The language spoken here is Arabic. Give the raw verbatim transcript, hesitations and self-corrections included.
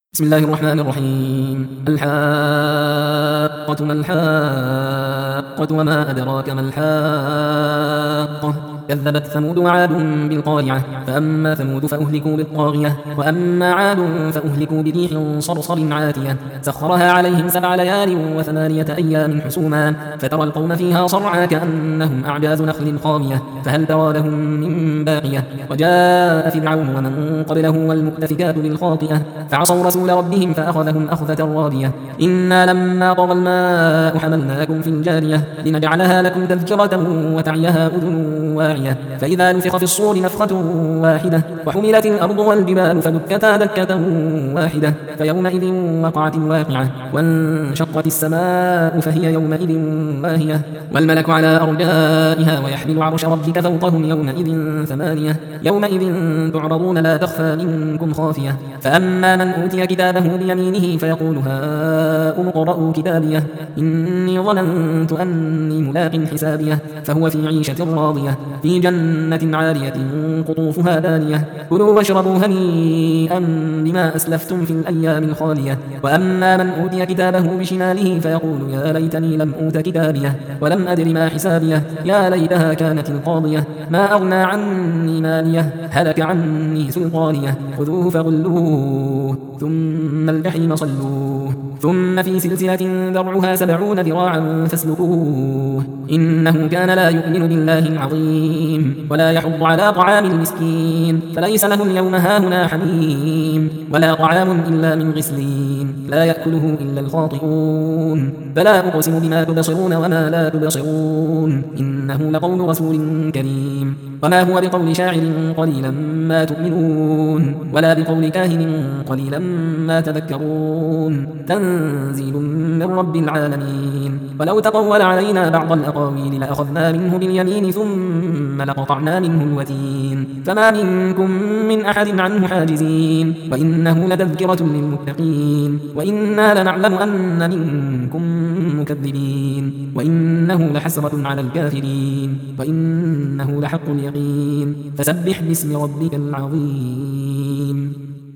بسم الله الرحمن الرحيم. الحاقة ما الحاقة وما أدراك ما الحاقة. كذبت ثمود وعاد بالقارعة. فأما ثمود فأهلكوا بالطاغية، وأما عاد فأهلكوا بريح صرصر عاتية سخرها عليهم سبع ليال وثمانية أيام حسوما، فترى القوم فيها صرعى كأنهم أعجاز نخل خاوية، فهل ترى لهم من باقية. وجاء فرعون ومن قبله والمؤتفكات بالخاطئة فعصوا رسول ربهم فأخذهم أخذة رابية. إنا لما طغى الماء حملناكم في الجارية لنجعلها لكم تذكرة وتعيها أذن واعية. فإذا نفخ في الصور نفخة واحدة وحملت الأرض والجبال فدكتا دكة واحدة فيومئذ وقعت الواقعة، وانشقت السماء فهي يومئذ واهية، والملك على أرجائها ويحمل عرش ربك فوقهم يومئذ ثمانية. يومئذ تعرضون لا تخفى منكم خافية. فأما من أوتي كتابه بيمينه فيقول هاؤم اقرءوا كتابيه إني ظننت أني ملاق حسابيه، فهو في عيشة راضية في جنة عالية قطوفها دانية. كلوا واشربوا هنيئا بما أسلفتم في الأيام الخالية. وأما من أوتي كتابه بشماله فيقول يا ليتني لم أوت كتابيه ولم أدر ما حسابيه، يا ليتها كانت القاضية ما أغنى عني ماليه هلك عني سلطانيه. خذوه فغلوه ثم الجحيم صلوه ثم في سلسلة ذرعها سبعون ذراعا فاسلكوه إنه كان لا يؤمن بالله العظيم ولا يحض على طعام المسكين، فليس له اليوم هاهنا حميم ولا طعام إلا من غسلين لا يأكله إلا الخاطئون. فلا أقسم بما تبصرون وما لا تبصرون إنه لقول رسول كريم، وما هو بقول شاعر قليلا ما تؤمنون ولا بقول كاهن قليلا ما تذكرون. تنزيل من رب العالمين. ولو تقول علينا بعض الأقاويل لأخذنا منه باليمين ثم لقطعنا منه الوتين، فما منكم من أحد عنه حاجزين، وإنه لتذكرة للمتقين وإنا لنعلم أن منكم مكذبين، وإنه لحسرة على الكافرين وإنه لحق اليقين. فسبح باسم ربك العظيم.